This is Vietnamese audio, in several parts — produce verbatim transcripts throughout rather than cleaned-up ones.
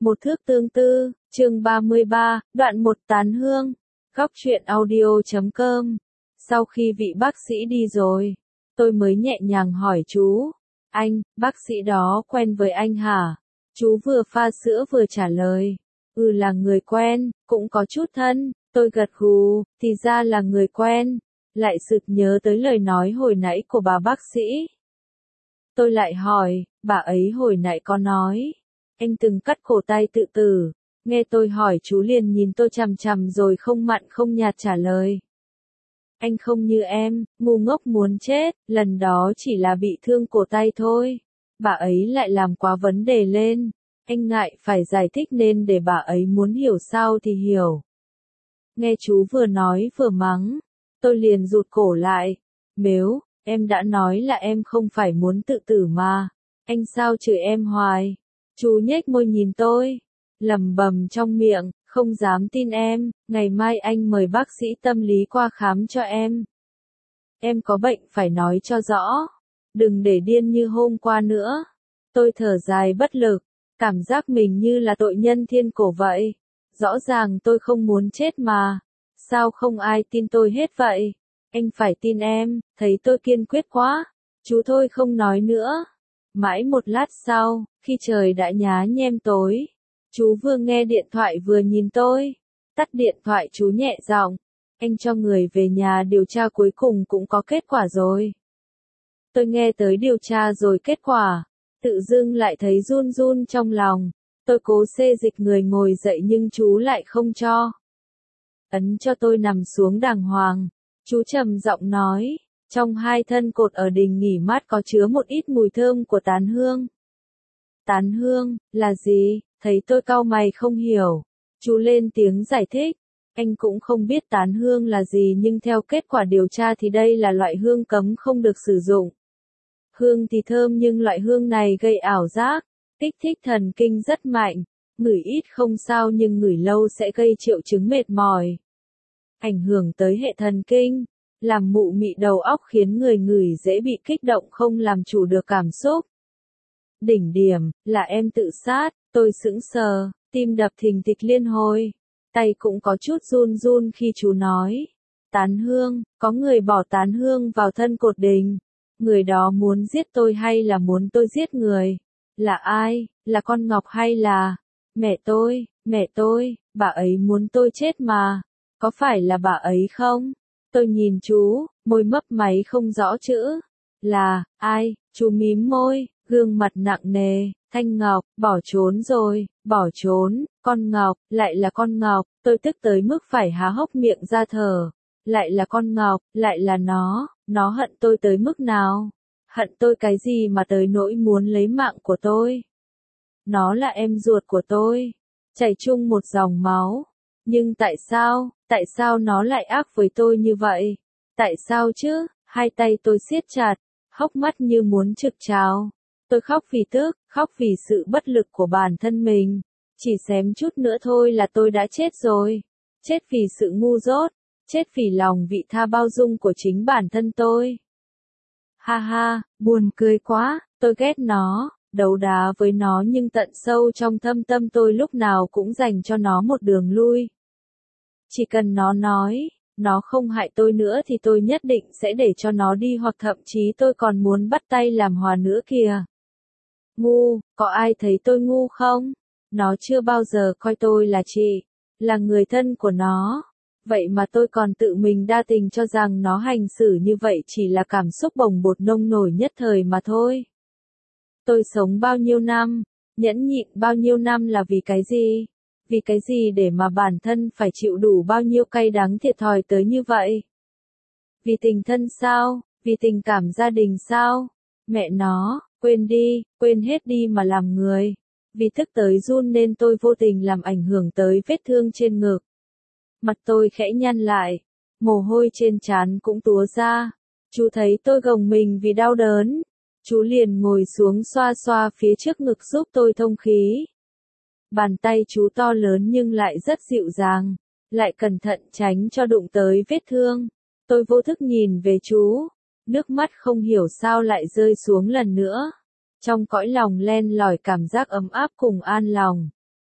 Một thước tương tư, chương ba mươi ba, đoạn một tán hương. Góc truyện audio chấm com. Sau khi vị bác sĩ đi rồi, tôi mới nhẹ nhàng hỏi chú. Anh, bác sĩ đó quen với anh hả? Chú vừa pha sữa vừa trả lời. Ừ, là người quen, cũng có chút thân. Tôi gật gù, thì ra là người quen. Lại sực nhớ tới lời nói hồi nãy của bà bác sĩ. Tôi lại hỏi, bà ấy hồi nãy có nói anh từng cắt cổ tay tự tử. Nghe tôi hỏi chú liền nhìn tôi chằm chằm rồi không mặn không nhạt trả lời. Anh không như em, ngu ngốc muốn chết, lần đó chỉ là bị thương cổ tay thôi. Bà ấy lại làm quá vấn đề lên. Anh ngại phải giải thích nên để bà ấy muốn hiểu sao thì hiểu. Nghe chú vừa nói vừa mắng, tôi liền rụt cổ lại. Mếu, em đã nói là em không phải muốn tự tử mà. Anh sao chửi em hoài? Chú nhếch môi nhìn tôi, lẩm bẩm trong miệng, không dám tin em, ngày mai anh mời bác sĩ tâm lý qua khám cho em. Em có bệnh phải nói cho rõ, đừng để điên như hôm qua nữa. Tôi thở dài bất lực, cảm giác mình như là tội nhân thiên cổ vậy. Rõ ràng tôi không muốn chết mà, sao không ai tin tôi hết vậy? Anh phải tin em, thấy tôi kiên quyết quá. Chú thôi không nói nữa. Mãi một lát sau, khi trời đã nhá nhem tối, chú vừa nghe điện thoại vừa nhìn tôi. Tắt điện thoại chú nhẹ giọng, anh cho người về nhà điều tra cuối cùng cũng có kết quả rồi. Tôi nghe tới điều tra rồi kết quả, tự dưng lại thấy run run trong lòng. Tôi cố xê dịch người ngồi dậy nhưng chú lại không cho. Ấn cho tôi nằm xuống đàng hoàng, chú trầm giọng nói. Trong hai thân cột ở đình nghỉ mát có chứa một ít mùi thơm của tán hương. Tán hương, là gì? Thấy tôi cau mày không hiểu. Chú lên tiếng giải thích. Anh cũng không biết tán hương là gì nhưng theo kết quả điều tra thì đây là loại hương cấm không được sử dụng. Hương thì thơm nhưng loại hương này gây ảo giác, kích thích thần kinh rất mạnh. Ngửi ít không sao nhưng ngửi lâu sẽ gây triệu chứng mệt mỏi. Ảnh hưởng tới hệ thần kinh. Làm mụ mị đầu óc khiến người ngửi dễ bị kích động không làm chủ được cảm xúc. Đỉnh điểm, là em tự sát, tôi sững sờ, tim đập thình thịch liên hồi. Tay cũng có chút run run khi chú nói. Tán hương, có người bỏ tán hương vào thân cột đình. Người đó muốn giết tôi hay là muốn tôi giết người? Là ai? Là con Ngọc hay là mẹ tôi? Mẹ tôi, bà ấy muốn tôi chết mà. Có phải là bà ấy không? Tôi nhìn chú, môi mấp máy không rõ chữ. Là, ai? Chú mím môi, gương mặt nặng nề. Thanh Ngọc, bỏ trốn rồi, bỏ trốn. Con Ngọc, lại là con Ngọc. Tôi tức tới mức phải há hốc miệng ra thở. Lại là con Ngọc, lại là nó. Nó hận tôi tới mức nào? Hận tôi cái gì mà tới nỗi muốn lấy mạng của tôi? Nó là em ruột của tôi. Chảy chung một dòng máu. Nhưng tại sao, tại sao nó lại ác với tôi như vậy? Tại sao chứ? Hai tay tôi siết chặt, hốc mắt như muốn trực trào. Tôi khóc vì tức, khóc vì sự bất lực của bản thân mình. Chỉ xém chút nữa thôi là tôi đã chết rồi. Chết vì sự ngu dốt, chết vì lòng vị tha bao dung của chính bản thân tôi. Ha ha, buồn cười quá, tôi ghét nó. Đấu đá với nó nhưng tận sâu trong thâm tâm tôi lúc nào cũng dành cho nó một đường lui. Chỉ cần nó nói, nó không hại tôi nữa thì tôi nhất định sẽ để cho nó đi hoặc thậm chí tôi còn muốn bắt tay làm hòa nữa kìa. Ngu, có ai thấy tôi ngu không? Nó chưa bao giờ coi tôi là chị, là người thân của nó. Vậy mà tôi còn tự mình đa tình cho rằng nó hành xử như vậy chỉ là cảm xúc bồng bột nông nổi nhất thời mà thôi. Tôi sống bao nhiêu năm, nhẫn nhịn bao nhiêu năm là vì cái gì? Vì cái gì để mà bản thân phải chịu đủ bao nhiêu cay đắng thiệt thòi tới như vậy? Vì tình thân sao? Vì tình cảm gia đình sao? Mẹ nó, quên đi, quên hết đi mà làm người. Vì tức tới run nên tôi vô tình làm ảnh hưởng tới vết thương trên ngực. Mặt tôi khẽ nhăn lại, mồ hôi trên trán cũng túa ra. Chú thấy tôi gồng mình vì đau đớn. Chú liền ngồi xuống xoa xoa phía trước ngực giúp tôi thông khí. Bàn tay chú to lớn nhưng lại rất dịu dàng, lại cẩn thận tránh cho đụng tới vết thương. Tôi vô thức nhìn về chú, nước mắt không hiểu sao lại rơi xuống lần nữa. Trong cõi lòng len lỏi cảm giác ấm áp cùng an lòng.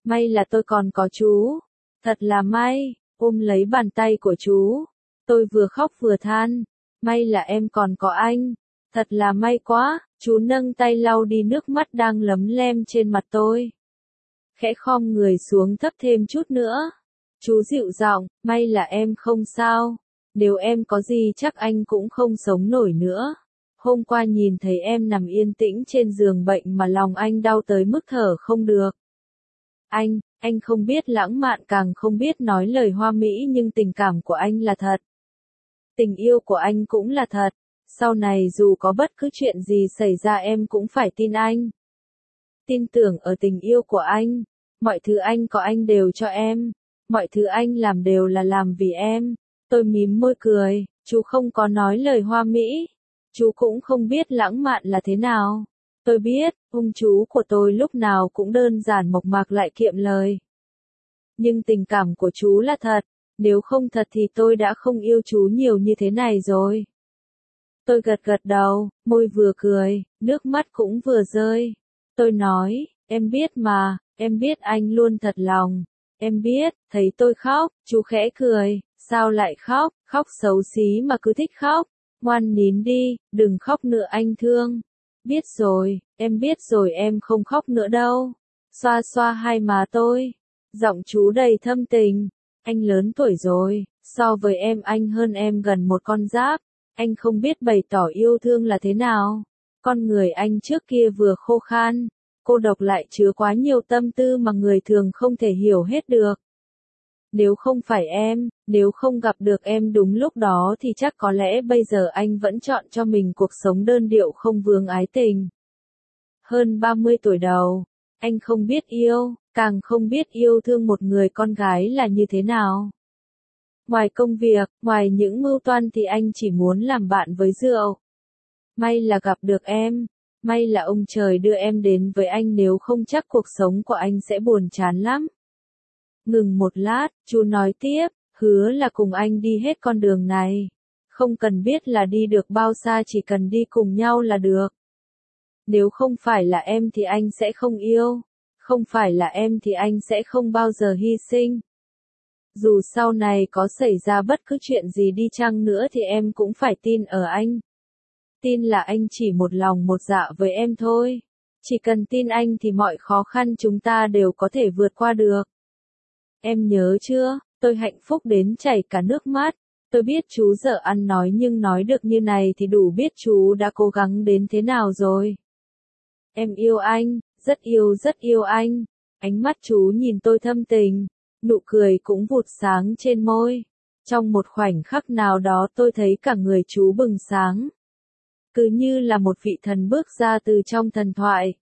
May là tôi còn có chú. Thật là may, ôm lấy bàn tay của chú. Tôi vừa khóc vừa than. May là em còn có anh. Thật là may quá, chú nâng tay lau đi nước mắt đang lấm lem trên mặt tôi. Khẽ khom người xuống thấp thêm chút nữa. Chú dịu giọng, may là em không sao. Nếu em có gì chắc anh cũng không sống nổi nữa. Hôm qua nhìn thấy em nằm yên tĩnh trên giường bệnh mà lòng anh đau tới mức thở không được. Anh, anh không biết lãng mạn càng không biết nói lời hoa mỹ nhưng tình cảm của anh là thật. Tình yêu của anh cũng là thật. Sau này dù có bất cứ chuyện gì xảy ra em cũng phải tin anh. Tin tưởng ở tình yêu của anh. Mọi thứ anh có anh đều cho em. Mọi thứ anh làm đều là làm vì em. Tôi mím môi cười, chú không có nói lời hoa mỹ. Chú cũng không biết lãng mạn là thế nào. Tôi biết, ông chú của tôi lúc nào cũng đơn giản mộc mạc lại kiệm lời. Nhưng tình cảm của chú là thật. Nếu không thật thì tôi đã không yêu chú nhiều như thế này rồi. Tôi gật gật đầu, môi vừa cười, nước mắt cũng vừa rơi. Tôi nói, em biết mà, em biết anh luôn thật lòng. Em biết, thấy tôi khóc, chú khẽ cười, sao lại khóc, khóc xấu xí mà cứ thích khóc. Ngoan nín đi, đừng khóc nữa anh thương. Biết rồi, em biết rồi em không khóc nữa đâu. Xoa xoa hai má tôi. Giọng chú đầy thâm tình. Anh lớn tuổi rồi, so với em anh hơn em gần một con giáp. Anh không biết bày tỏ yêu thương là thế nào. Con người anh trước kia vừa khô khan, cô độc lại chứa quá nhiều tâm tư mà người thường không thể hiểu hết được. Nếu không phải em, nếu không gặp được em đúng lúc đó thì chắc có lẽ bây giờ anh vẫn chọn cho mình cuộc sống đơn điệu không vướng ái tình. Hơn ba mươi tuổi đầu, anh không biết yêu, càng không biết yêu thương một người con gái là như thế nào. Ngoài công việc, ngoài những mưu toan thì anh chỉ muốn làm bạn với rượu. May là gặp được em, may là ông trời đưa em đến với anh nếu không chắc cuộc sống của anh sẽ buồn chán lắm. Ngừng một lát, chú nói tiếp, hứa là cùng anh đi hết con đường này. Không cần biết là đi được bao xa chỉ cần đi cùng nhau là được. Nếu không phải là em thì anh sẽ không yêu. Không phải là em thì anh sẽ không bao giờ hy sinh. Dù sau này có xảy ra bất cứ chuyện gì đi chăng nữa thì em cũng phải tin ở anh. Tin là anh chỉ một lòng một dạ với em thôi. Chỉ cần tin anh thì mọi khó khăn chúng ta đều có thể vượt qua được. Em nhớ chưa, tôi hạnh phúc đến chảy cả nước mắt. Tôi biết chú dở ăn nói nhưng nói được như này thì đủ biết chú đã cố gắng đến thế nào rồi. Em yêu anh, rất yêu rất yêu anh. Ánh mắt chú nhìn tôi thâm tình, nụ cười cũng vụt sáng trên môi. Trong một khoảnh khắc nào đó tôi thấy cả người chú bừng sáng. Cứ như là một vị thần bước ra từ trong thần thoại.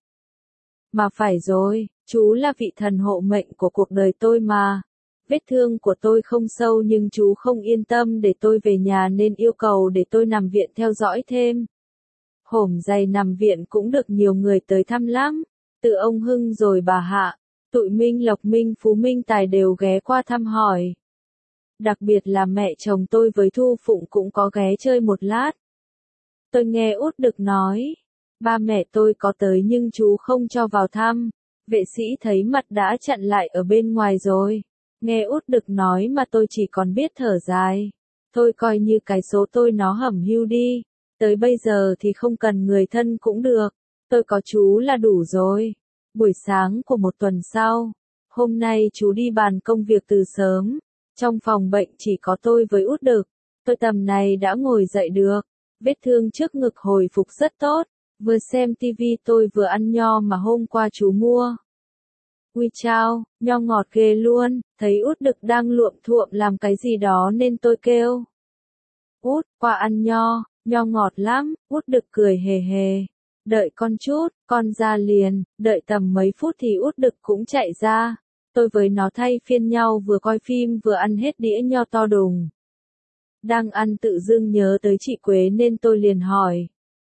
Mà phải rồi, chú là vị thần hộ mệnh của cuộc đời tôi mà. Vết thương của tôi không sâu nhưng chú không yên tâm để tôi về nhà nên yêu cầu để tôi nằm viện theo dõi thêm. Hổm dày nằm viện cũng được nhiều người tới thăm lắm. Từ ông Hưng rồi bà Hạ, tụi Minh Lộc Minh Phú Minh Tài đều ghé qua thăm hỏi. Đặc biệt là mẹ chồng tôi với Thu Phụng cũng có ghé chơi một lát. Tôi nghe Út Đực nói, ba mẹ tôi có tới nhưng chú không cho vào thăm. Vệ sĩ thấy mặt đã chặn lại ở bên ngoài rồi. Nghe Út Đực nói mà tôi chỉ còn biết thở dài. Thôi coi như cái số tôi nó hẩm hưu đi. Tới bây giờ thì không cần người thân cũng được. Tôi có chú là đủ rồi. Buổi sáng của một tuần sau, hôm nay chú đi bàn công việc từ sớm. Trong phòng bệnh chỉ có tôi với Út Đực. Tôi tầm này đã ngồi dậy được. Vết thương trước ngực hồi phục rất tốt. Vừa xem tivi tôi vừa ăn nho mà hôm qua chú mua. Ui chao, nho ngọt ghê luôn. Thấy Út Đực đang luộm thuộm làm cái gì đó nên tôi kêu. Út, qua ăn nho, nho ngọt lắm. Út Đực cười hề hề. Đợi con chút, con ra liền. Đợi tầm mấy phút thì Út Đực cũng chạy ra. Tôi với nó thay phiên nhau vừa coi phim vừa ăn hết đĩa nho to đùng. Đang ăn tự dưng nhớ tới chị Quế nên tôi liền hỏi.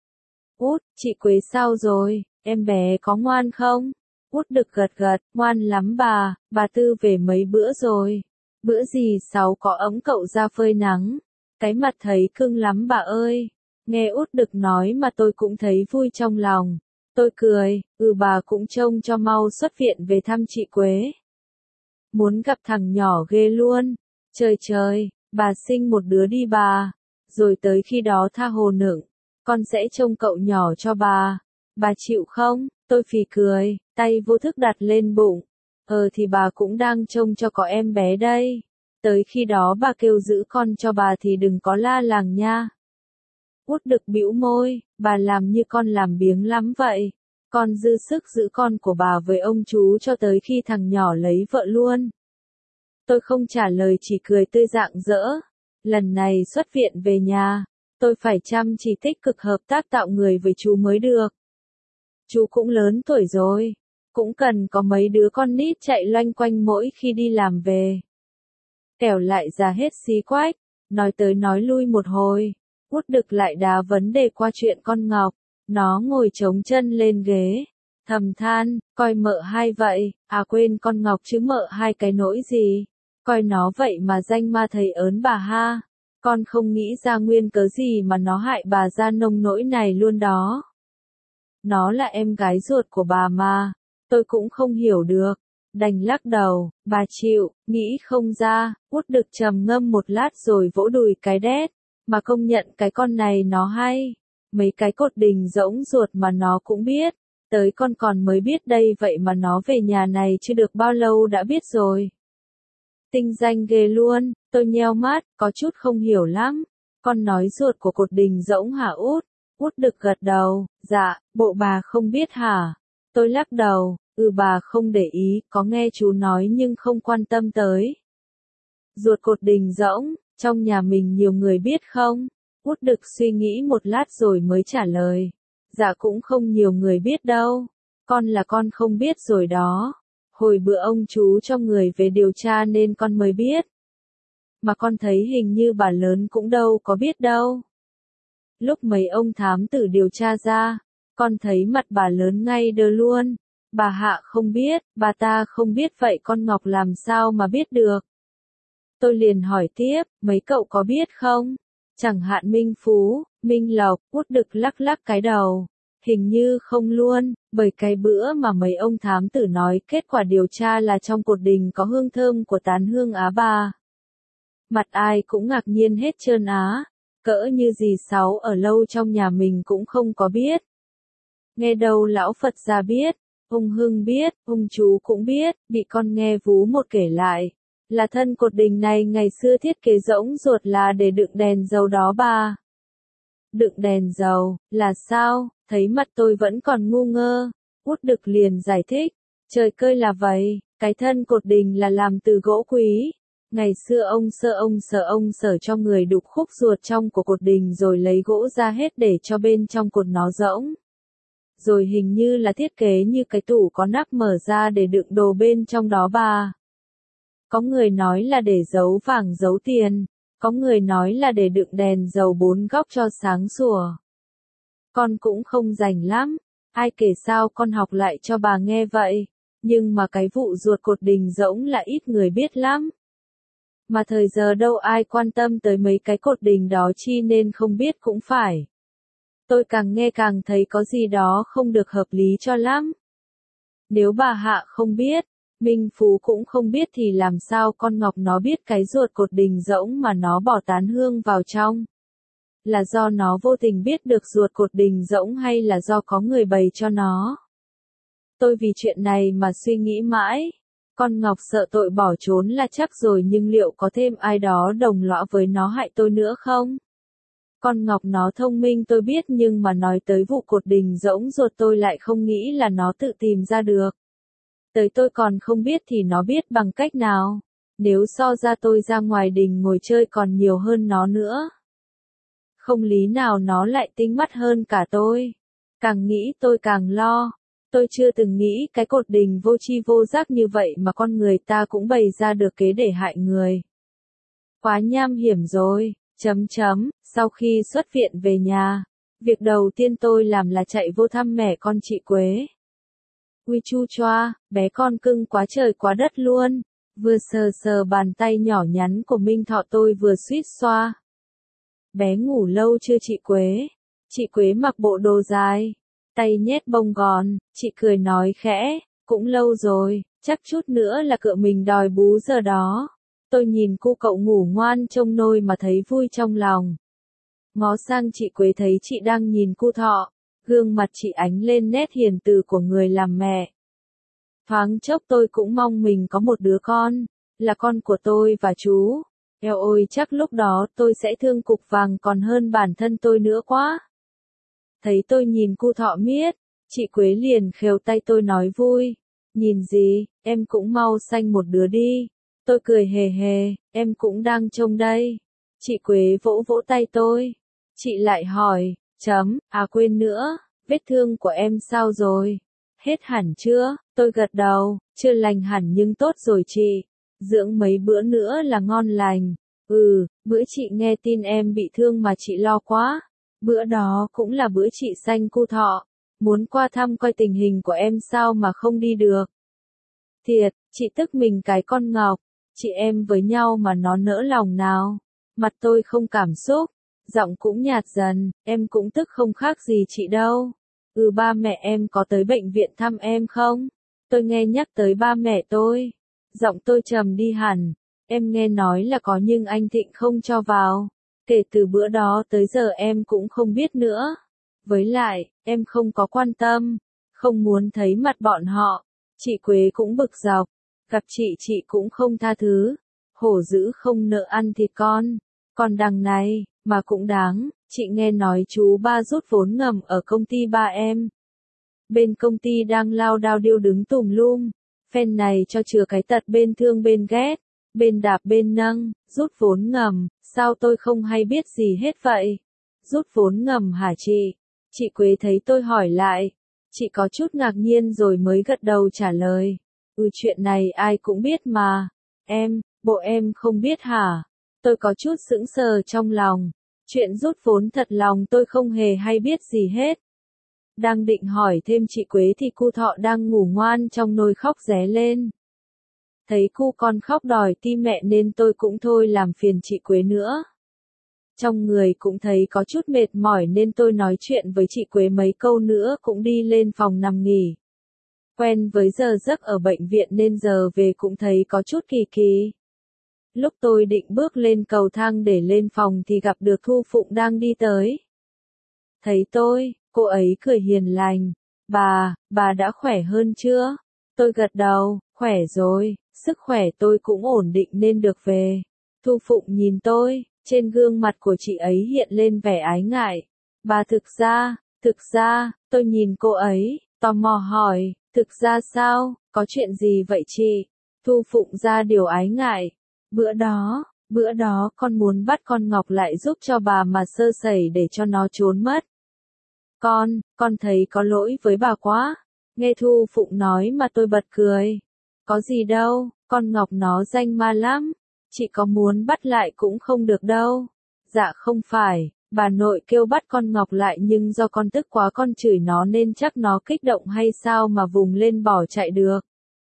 Út, chị Quế sao rồi, em bé có ngoan không? Út Đực gật gật, ngoan lắm bà, bà Tư về mấy bữa rồi. Bữa gì Sáu có ấm cậu ra phơi nắng. Cái mặt thấy cưng lắm bà ơi. Nghe Út Đực nói mà tôi cũng thấy vui trong lòng. Tôi cười, ừ bà cũng trông cho mau xuất viện về thăm chị Quế. muốn gặp thằng nhỏ ghê luôn. Trời trời, bà sinh một đứa đi bà, rồi tới khi đó tha hồ nựng, con sẽ trông cậu nhỏ cho bà. Bà chịu không? Tôi phì cười, tay vô thức đặt lên bụng. Ờ thì bà cũng đang trông cho có em bé đây. Tới khi đó bà kêu giữ con cho bà thì đừng có la làng nha. Út Đực bĩu môi, bà làm như con làm biếng lắm vậy. Con dư sức giữ con của bà với ông chú cho tới khi thằng nhỏ lấy vợ luôn. Tôi không trả lời chỉ cười tươi rạng rỡ. Lần này xuất viện về nhà, tôi phải chăm chỉ tích cực hợp tác tạo người với chú mới được. Chú cũng lớn tuổi rồi, cũng cần có mấy đứa con nít chạy loanh quanh mỗi khi đi làm về. Kẻo lại ra hết xí quách, nói tới nói lui một hồi, Út Đực lại đá vấn đề qua chuyện con Ngọc. Nó ngồi chống chân lên ghế, thầm than, coi mợ hai vậy, à quên con Ngọc chứ mợ hai cái nỗi gì, coi nó vậy mà danh ma thầy ớn bà ha, con không nghĩ ra nguyên cớ gì mà nó hại bà ra nông nỗi này luôn đó. Nó là em gái ruột của bà mà, tôi cũng không hiểu được, đành lắc đầu, bà chịu, nghĩ không ra. Út Đực trầm ngâm một lát rồi vỗ đùi cái đét, mà công nhận cái con này nó hay. Mấy cái cột đình rỗng ruột mà nó cũng biết, tới con còn mới biết đây vậy mà nó về nhà này chưa được bao lâu đã biết rồi. Tinh danh ghê luôn, tôi nheo mắt, có chút không hiểu lắm. Con nói ruột của cột đình rỗng hả Út? Út Đực gật đầu, dạ, bộ bà không biết hả? Tôi lắc đầu, ừ bà không để ý, có nghe chú nói nhưng không quan tâm tới. Ruột cột đình rỗng, trong nhà mình nhiều người biết không? Út Đực suy nghĩ một lát rồi mới trả lời. Dạ cũng không nhiều người biết đâu. Con là con không biết rồi đó. Hồi bữa ông chú cho người về điều tra nên con mới biết. Mà con thấy hình như bà lớn cũng đâu có biết đâu. Lúc mấy ông thám tử điều tra ra, con thấy mặt bà lớn ngay đơ luôn. Bà Hạ không biết, bà ta không biết vậy con Ngọc làm sao mà biết được. Tôi liền hỏi tiếp, mấy cậu có biết không? Chẳng hạn Minh Phú, Minh Lộc. Út Đực lắc lắc cái đầu. Hình như không luôn, bởi cái bữa mà mấy ông thám tử nói kết quả điều tra là trong cột đình có hương thơm của tán hương á bà. Mặt ai cũng ngạc nhiên hết trơn á, cỡ như dì Sáu ở lâu trong nhà mình cũng không có biết. Nghe đâu lão Phật gia biết, ông Hưng biết, ông chú cũng biết, bị con nghe Vú một kể lại. Là thân cột đình này ngày xưa thiết kế rỗng ruột là để đựng đèn dầu đó bà. Đựng đèn dầu, là sao? Thấy mặt tôi vẫn còn ngu ngơ. Út Đực liền giải thích. Trời cơi là vậy, cái thân cột đình là làm từ gỗ quý. Ngày xưa ông sơ ông sở ông sở cho người đục khúc ruột trong của cột đình rồi lấy gỗ ra hết để cho bên trong cột nó rỗng. Rồi hình như là thiết kế như cái tủ có nắp mở ra để đựng đồ bên trong đó bà. Có người nói là để giấu vàng giấu tiền, có người nói là để đựng đèn dầu bốn góc cho sáng sủa. Con cũng không rành lắm, ai kể sao con học lại cho bà nghe vậy, nhưng mà cái vụ ruột cột đình rỗng là ít người biết lắm. Mà thời giờ đâu ai quan tâm tới mấy cái cột đình đó chi nên không biết cũng phải. Tôi càng nghe càng thấy có gì đó không được hợp lý cho lắm. Nếu bà Hạ không biết, Minh Phú cũng không biết thì làm sao con Ngọc nó biết cái ruột cột đình rỗng mà nó bỏ tán hương vào trong? Là do nó vô tình biết được ruột cột đình rỗng hay là do có người bày cho nó? Tôi vì chuyện này mà suy nghĩ mãi. Con Ngọc sợ tội bỏ trốn là chắc rồi nhưng liệu có thêm ai đó đồng lõa với nó hại tôi nữa không? Con Ngọc nó thông minh tôi biết nhưng mà nói tới vụ cột đình rỗng ruột tôi lại không nghĩ là nó tự tìm ra được. Tới tôi còn không biết thì nó biết bằng cách nào. Nếu so ra tôi ra ngoài đình ngồi chơi còn nhiều hơn nó nữa. Không lý nào nó lại tinh mắt hơn cả tôi. Càng nghĩ tôi càng lo. Tôi chưa từng nghĩ cái cột đình vô tri vô giác như vậy mà con người ta cũng bày ra được kế để hại người. Quá nham hiểm rồi, chấm chấm, sau khi xuất viện về nhà, việc đầu tiên tôi làm là chạy vô thăm mẹ con chị Quế. Ui chu choa, bé con cưng quá trời quá đất luôn, vừa sờ sờ bàn tay nhỏ nhắn của Minh Thọ tôi vừa suýt xoa. Bé ngủ lâu chưa chị Quế? Chị Quế mặc bộ đồ dài, tay nhét bông gòn, chị cười nói khẽ, cũng lâu rồi, chắc chút nữa là cựa mình đòi bú giờ đó. Tôi nhìn cu cậu ngủ ngoan trông nôi mà thấy vui trong lòng. Ngó sang chị Quế thấy chị đang nhìn cu Thọ, gương mặt chị ánh lên nét hiền từ của người làm mẹ. Thoáng chốc tôi cũng mong mình có một đứa con, là con của tôi và chú. Eo ôi chắc lúc đó tôi sẽ thương cục vàng còn hơn bản thân tôi nữa quá. Thấy tôi nhìn cu Thọ miết, chị Quế liền khều tay tôi nói vui. Nhìn gì, em cũng mau sanh một đứa đi. Tôi cười hề hề, em cũng đang trông đây. Chị Quế vỗ vỗ tay tôi. Chị lại hỏi, chấm, à quên nữa, vết thương của em sao rồi? Hết hẳn chưa? Tôi gật đầu, chưa lành hẳn nhưng tốt rồi chị. Dưỡng mấy bữa nữa là ngon lành. Ừ, bữa chị nghe tin em bị thương mà chị lo quá. Bữa đó cũng là bữa chị sanh cu Thọ. Muốn qua thăm coi tình hình của em sao mà không đi được. Thiệt, chị tức mình cái con Ngọc. Chị em với nhau mà nó nỡ lòng nào. Mặt tôi không cảm xúc. Giọng cũng nhạt dần, em cũng tức không khác gì chị đâu. Ừ ba mẹ em có tới bệnh viện thăm em không? Tôi nghe nhắc tới ba mẹ tôi. Giọng tôi trầm đi hẳn. Em nghe nói là có nhưng anh Thịnh không cho vào. Kể từ bữa đó tới giờ em cũng không biết nữa. Với lại, em không có quan tâm. Không muốn thấy mặt bọn họ. Chị Quế cũng bực dọc. Gặp chị chị cũng không tha thứ. Hổ dữ không nợ ăn thịt con. Còn đằng này, mà cũng đáng, chị nghe nói chú ba rút vốn ngầm ở công ty ba em. Bên công ty đang lao đao điêu đứng tùm lum. Phen này cho chừa cái tật bên thương bên ghét. Bên đạp bên nâng, rút vốn ngầm, sao tôi không hay biết gì hết vậy? Rút vốn ngầm hả chị? Chị Quế thấy tôi hỏi lại. Chị có chút ngạc nhiên rồi mới gật đầu trả lời. Ừ chuyện này ai cũng biết mà. Em, bộ em không biết hả? Tôi có chút sững sờ trong lòng. Chuyện rút vốn thật lòng tôi không hề hay biết gì hết. Đang định hỏi thêm chị Quế thì cu Thọ đang ngủ ngoan trong nôi khóc ré lên. Thấy cu con khóc đòi ti mẹ nên tôi cũng thôi làm phiền chị Quế nữa. Trong người cũng thấy có chút mệt mỏi nên tôi nói chuyện với chị Quế mấy câu nữa cũng đi lên phòng nằm nghỉ. Quen với giờ giấc ở bệnh viện nên giờ về cũng thấy có chút kỳ kỳ. Lúc tôi định bước lên cầu thang để lên phòng thì gặp được Thu Phụng đang đi tới. Thấy tôi, cô ấy cười hiền lành. Bà, bà đã khỏe hơn chưa? Tôi gật đầu, khỏe rồi, sức khỏe tôi cũng ổn định nên được về. Thu Phụng nhìn tôi, trên gương mặt của chị ấy hiện lên vẻ ái ngại. Bà thực ra, thực ra, tôi nhìn cô ấy, tò mò hỏi, thực ra sao, có chuyện gì vậy chị? Thu Phụng ra điều ái ngại. Bữa đó, bữa đó con muốn bắt con Ngọc lại giúp cho bà mà sơ sẩy để cho nó trốn mất. Con, con thấy có lỗi với bà quá. Nghe Thu Phụng nói mà tôi bật cười. Có gì đâu, con Ngọc nó danh ma lắm. Chị có muốn bắt lại cũng không được đâu. Dạ không phải, bà nội kêu bắt con Ngọc lại nhưng do con tức quá con chửi nó nên chắc nó kích động hay sao mà vùng lên bỏ chạy được.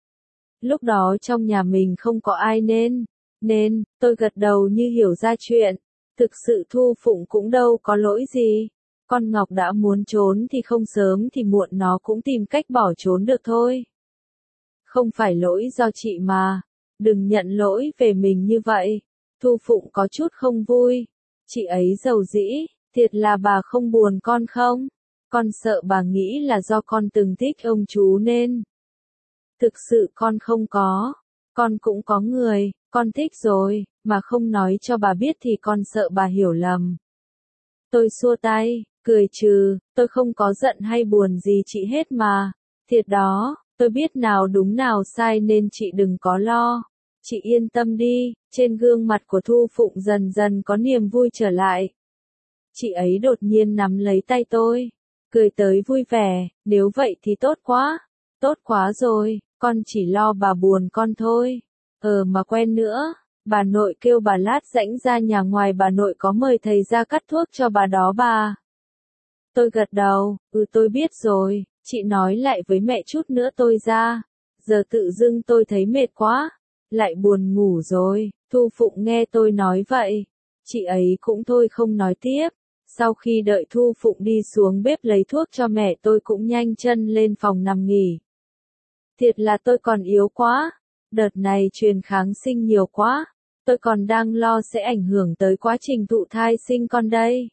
Lúc đó trong nhà mình không có ai nên, nên, tôi gật đầu như hiểu ra chuyện. Thực sự Thu Phụng cũng đâu có lỗi gì. Con Ngọc đã muốn trốn thì không sớm thì muộn nó cũng tìm cách bỏ trốn được thôi. Không phải lỗi do chị mà. Đừng nhận lỗi về mình như vậy. Thu Phụng có chút không vui. Chị ấy giàu dĩ, thiệt là bà không buồn con không? Con sợ bà nghĩ là do con từng thích ông chú nên. Thực sự con không có. Con cũng có người, con thích rồi, mà không nói cho bà biết thì con sợ bà hiểu lầm. Tôi xua tay, cười trừ, tôi không có giận hay buồn gì chị hết mà. Thiệt đó, tôi biết nào đúng nào sai nên chị đừng có lo. Chị yên tâm đi, trên gương mặt của Thu Phụng dần dần có niềm vui trở lại. Chị ấy đột nhiên nắm lấy tay tôi, cười tới vui vẻ, nếu vậy thì tốt quá, tốt quá rồi, con chỉ lo bà buồn con thôi. Ờ mà quen nữa, bà nội kêu bà lát rãnh ra nhà ngoài bà nội có mời thầy ra cắt thuốc cho bà đó bà. Tôi gật đầu, ừ tôi biết rồi, chị nói lại với mẹ chút nữa tôi ra. Giờ tự dưng tôi thấy mệt quá, lại buồn ngủ rồi. Thu Phụng nghe tôi nói vậy, chị ấy cũng thôi không nói tiếp. Sau khi đợi Thu Phụng đi xuống bếp lấy thuốc cho mẹ tôi cũng nhanh chân lên phòng nằm nghỉ. Thiệt là tôi còn yếu quá. Đợt này truyền kháng sinh nhiều quá. Tôi còn đang lo sẽ ảnh hưởng tới quá trình thụ thai sinh con đây.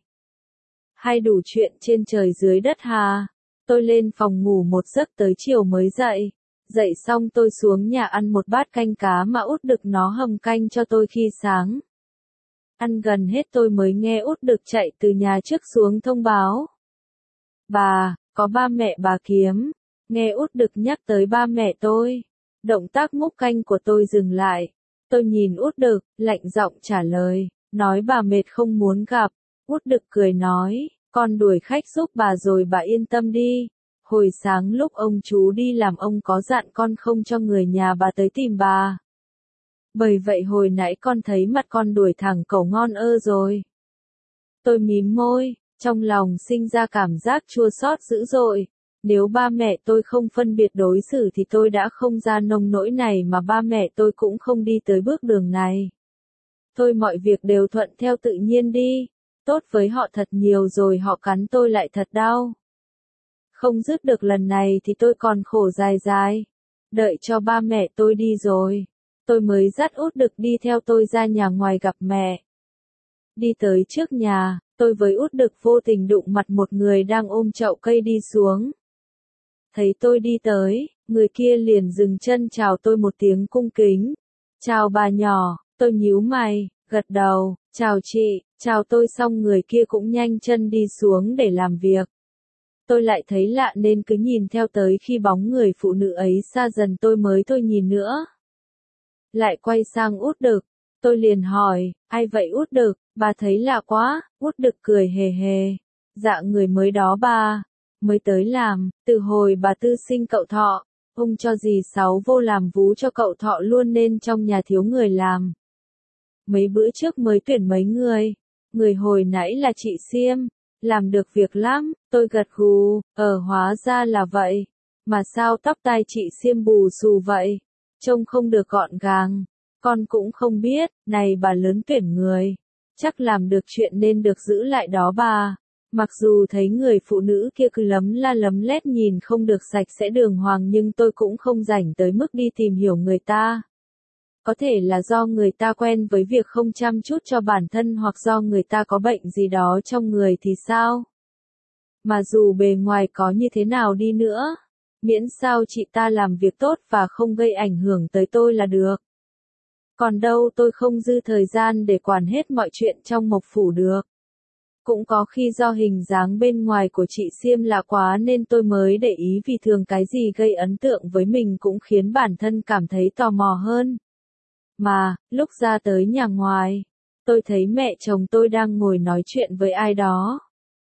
Hay đủ chuyện trên trời dưới đất hà. Tôi lên phòng ngủ một giấc tới chiều mới dậy. Dậy xong tôi xuống nhà ăn một bát canh cá mà Út Đực nó hầm canh cho tôi khi sáng. Ăn gần hết tôi mới nghe Út Đực chạy từ nhà trước xuống thông báo. Bà, có ba mẹ bà kiếm. Nghe Út Đực nhắc tới ba mẹ tôi. Động tác múc canh của tôi dừng lại. Tôi nhìn Út Đực, lạnh giọng trả lời. Nói bà mệt không muốn gặp. Út Đực cười nói. Con đuổi khách giúp bà rồi bà yên tâm đi. Hồi sáng lúc ông chú đi làm ông có dặn con không cho người nhà bà tới tìm bà. Bởi vậy hồi nãy con thấy mặt con đuổi thẳng cẩu ngon ơ rồi. Tôi mím môi, trong lòng sinh ra cảm giác chua xót dữ dội. Nếu ba mẹ tôi không phân biệt đối xử thì tôi đã không ra nông nỗi này mà ba mẹ tôi cũng không đi tới bước đường này. Thôi mọi việc đều thuận theo tự nhiên đi. Tốt với họ thật nhiều rồi họ cắn tôi lại thật đau. Không dứt được lần này thì tôi còn khổ dài dài. Đợi cho ba mẹ tôi đi rồi. Tôi mới dắt Út Đực đi theo tôi ra nhà ngoài gặp mẹ. Đi tới trước nhà, tôi với Út Đực vô tình đụng mặt một người đang ôm chậu cây đi xuống. Thấy tôi đi tới, người kia liền dừng chân chào tôi một tiếng cung kính. Chào bà nhỏ, tôi nhíu mày, gật đầu, chào chị, chào tôi xong người kia cũng nhanh chân đi xuống để làm việc. Tôi lại thấy lạ nên cứ nhìn theo tới khi bóng người phụ nữ ấy xa dần tôi mới thôi nhìn nữa. Lại quay sang Út Đực, tôi liền hỏi, ai vậy Út Đực, bà thấy lạ quá, Út Đực cười hề hề. Dạ người mới đó bà, mới tới làm, từ hồi bà Tư sinh cậu Thọ, ông cho dì Sáu vô làm vú cho cậu Thọ luôn nên trong nhà thiếu người làm. Mấy bữa trước mới tuyển mấy người, người hồi nãy là chị Xiêm, làm được việc lắm, tôi gật gù, ờ hóa ra là vậy, mà sao tóc tai chị Xiêm bù xù vậy, trông không được gọn gàng, con cũng không biết, này bà lớn tuyển người, chắc làm được chuyện nên được giữ lại đó bà. Mặc dù thấy người phụ nữ kia cứ lấm la lấm lét nhìn không được sạch sẽ đường hoàng nhưng tôi cũng không rảnh tới mức đi tìm hiểu người ta. Có thể là do người ta quen với việc không chăm chút cho bản thân hoặc do người ta có bệnh gì đó trong người thì sao? Mà dù bề ngoài có như thế nào đi nữa, miễn sao chị ta làm việc tốt và không gây ảnh hưởng tới tôi là được. Còn đâu tôi không dư thời gian để quản hết mọi chuyện trong Mộc Phủ được. Cũng có khi do hình dáng bên ngoài của chị Xiêm lạ quá nên tôi mới để ý vì thường cái gì gây ấn tượng với mình cũng khiến bản thân cảm thấy tò mò hơn. Mà, lúc ra tới nhà ngoài, tôi thấy mẹ chồng tôi đang ngồi nói chuyện với ai đó.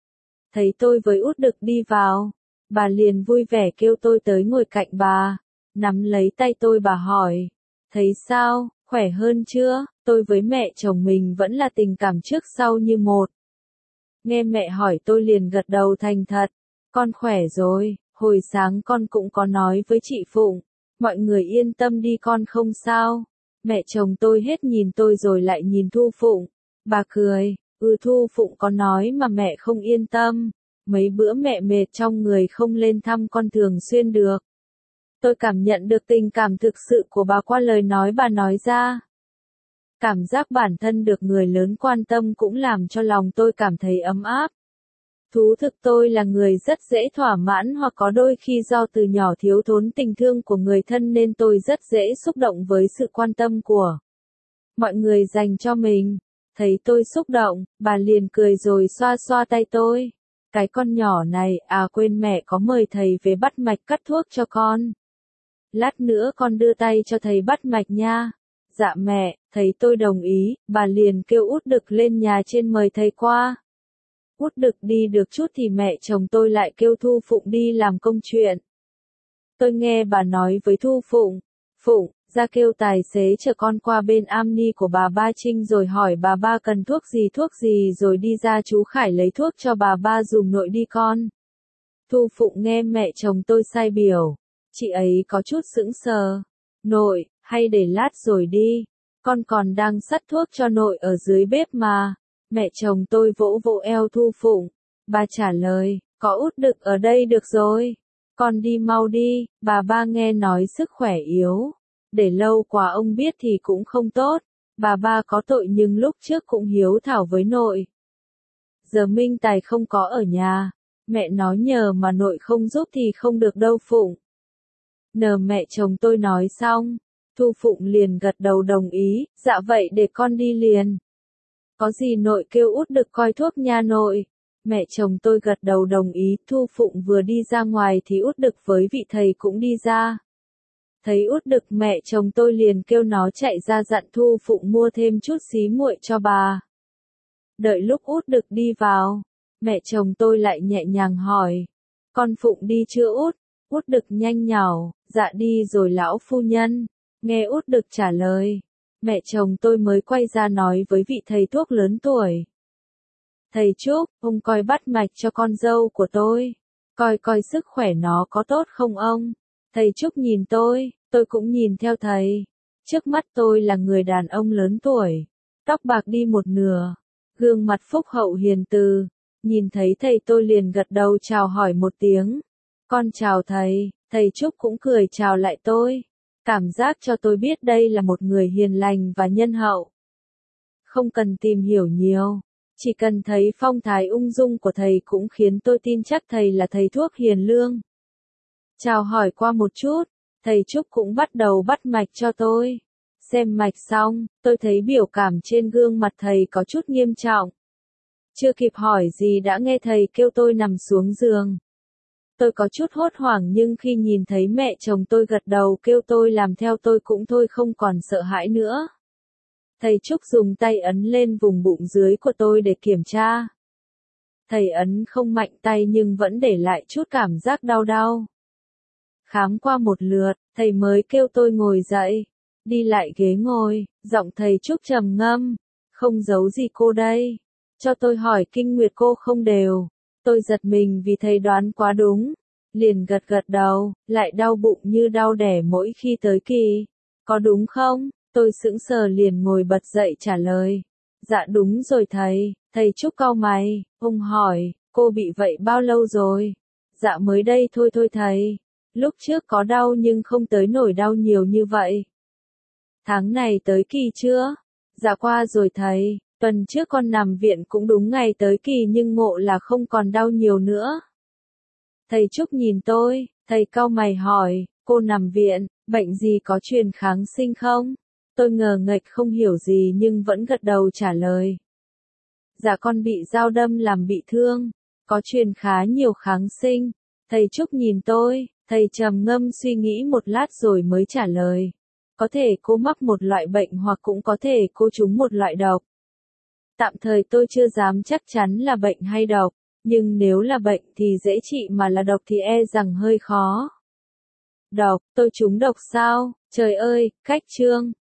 Thấy tôi với Út Đực đi vào, bà liền vui vẻ kêu tôi tới ngồi cạnh bà, nắm lấy tay tôi bà hỏi, thấy sao, khỏe hơn chưa? Tôi với mẹ chồng mình vẫn là tình cảm trước sau như một. Nghe mẹ hỏi tôi liền gật đầu thành thật, con khỏe rồi, hồi sáng con cũng có nói với chị Phụng, mọi người yên tâm đi con không sao. Mẹ chồng tôi hết nhìn tôi rồi lại nhìn Thu Phụng, bà cười, ừ Thu Phụng có nói mà mẹ không yên tâm, mấy bữa mẹ mệt trong người không lên thăm con thường xuyên được. Tôi cảm nhận được tình cảm thực sự của bà qua lời nói bà nói ra. Cảm giác bản thân được người lớn quan tâm cũng làm cho lòng tôi cảm thấy ấm áp. Thú thực tôi là người rất dễ thỏa mãn hoặc có đôi khi do từ nhỏ thiếu thốn tình thương của người thân nên tôi rất dễ xúc động với sự quan tâm của mọi người dành cho mình. Thấy tôi xúc động, bà liền cười rồi xoa xoa tay tôi. Cái con nhỏ này, à quên mẹ có mời thầy về bắt mạch cắt thuốc cho con. Lát nữa con đưa tay cho thầy bắt mạch nha. Dạ mẹ, thấy tôi đồng ý, bà liền kêu Út Đực lên nhà trên mời thầy qua. Út Đực đi được chút thì mẹ chồng tôi lại kêu Thu Phụng đi làm công chuyện. Tôi nghe bà nói với Thu Phụng, Phụng, ra kêu tài xế chở con qua bên am ni của bà Ba Trinh rồi hỏi bà ba cần thuốc gì thuốc gì rồi đi ra chú Khải lấy thuốc cho bà ba dùm nội đi con. Thu Phụng nghe mẹ chồng tôi sai biểu, chị ấy có chút sững sờ. Nội, hay để lát rồi đi, con còn đang sắt thuốc cho nội ở dưới bếp mà. Mẹ chồng tôi vỗ vỗ eo Thu Phụng, bà trả lời, có Út Đực ở đây được rồi, Con đi mau đi, bà ba nghe nói sức khỏe yếu. Để lâu quá ông biết thì cũng không tốt. Bà ba có tội nhưng lúc trước cũng hiếu thảo với nội. Giờ Minh Tài không có ở nhà. Mẹ nói nhờ mà nội không giúp thì không được đâu Phụng. Nờ mẹ chồng tôi nói xong. Thu Phụng liền gật đầu đồng ý. Dạ vậy để con đi liền. Có gì nội kêu Út Đực coi thuốc nha nội. Mẹ chồng tôi gật đầu đồng ý. Thu Phụng vừa đi ra ngoài thì Út Đực với vị thầy cũng đi ra. Thấy Út Đực mẹ chồng tôi liền kêu nó chạy ra dặn Thu Phụng mua thêm chút xí muội cho bà. Đợi lúc Út Đực đi vào, mẹ chồng tôi lại nhẹ nhàng hỏi. Con Phụng đi chưa Út? Út Đực nhanh nhảu, dạ đi rồi lão phu nhân. Nghe Út Đực trả lời, mẹ chồng tôi mới quay ra nói với vị thầy thuốc lớn tuổi. Thầy Trúc, ông coi bắt mạch cho con dâu của tôi. Coi coi sức khỏe nó có tốt không ông? Thầy Trúc nhìn tôi, tôi cũng nhìn theo thầy. Trước mắt tôi là người đàn ông lớn tuổi, tóc bạc đi một nửa, gương mặt phúc hậu hiền từ. Nhìn thấy thầy tôi liền gật đầu chào hỏi một tiếng. Con chào thầy, thầy Trúc cũng cười chào lại tôi. Cảm giác cho tôi biết đây là một người hiền lành và nhân hậu. Không cần tìm hiểu nhiều, chỉ cần thấy phong thái ung dung của thầy cũng khiến tôi tin chắc thầy là thầy thuốc hiền lương. Chào hỏi qua một chút, thầy Trúc cũng bắt đầu bắt mạch cho tôi. Xem mạch xong, tôi thấy biểu cảm trên gương mặt thầy có chút nghiêm trọng. Chưa kịp hỏi gì đã nghe thầy kêu tôi nằm xuống giường. Tôi có chút hốt hoảng nhưng khi nhìn thấy mẹ chồng tôi gật đầu kêu tôi làm theo tôi cũng thôi không còn sợ hãi nữa. Thầy Trúc dùng tay ấn lên vùng bụng dưới của tôi để kiểm tra. Thầy ấn không mạnh tay nhưng vẫn để lại chút cảm giác đau đau. Khám qua một lượt, thầy mới kêu tôi ngồi dậy, đi lại ghế ngồi, giọng thầy Trúc trầm ngâm, không giấu gì cô đây, cho tôi hỏi kinh nguyệt cô không đều. Tôi giật mình vì thầy đoán quá đúng, liền gật gật đầu, lại đau bụng như đau đẻ mỗi khi tới kỳ. Có đúng không? Tôi sững sờ liền ngồi bật dậy trả lời. Dạ đúng rồi thầy. Thầy Trúc cau mày, ông hỏi, cô bị vậy bao lâu rồi? Dạ mới đây thôi thôi thầy. Lúc trước có đau nhưng không tới nổi đau nhiều như vậy. Tháng này tới kỳ chưa? Dạ qua rồi thầy. Tuần trước con nằm viện cũng đúng ngày tới kỳ nhưng ngộ là không còn đau nhiều nữa. Thầy Trúc nhìn tôi, thầy cau mày hỏi, cô nằm viện, bệnh gì có truyền kháng sinh không? Tôi ngờ nghệch không hiểu gì nhưng vẫn gật đầu trả lời. Dạ con bị dao đâm làm bị thương, có truyền khá nhiều kháng sinh. Thầy Trúc nhìn tôi, thầy trầm ngâm suy nghĩ một lát rồi mới trả lời. Có thể cô mắc một loại bệnh hoặc cũng có thể cô trúng một loại độc. Tạm thời tôi chưa dám chắc chắn là bệnh hay độc, nhưng nếu là bệnh thì dễ trị mà là độc thì e rằng hơi khó. Độc, tôi trúng độc sao? Trời ơi, cách chương.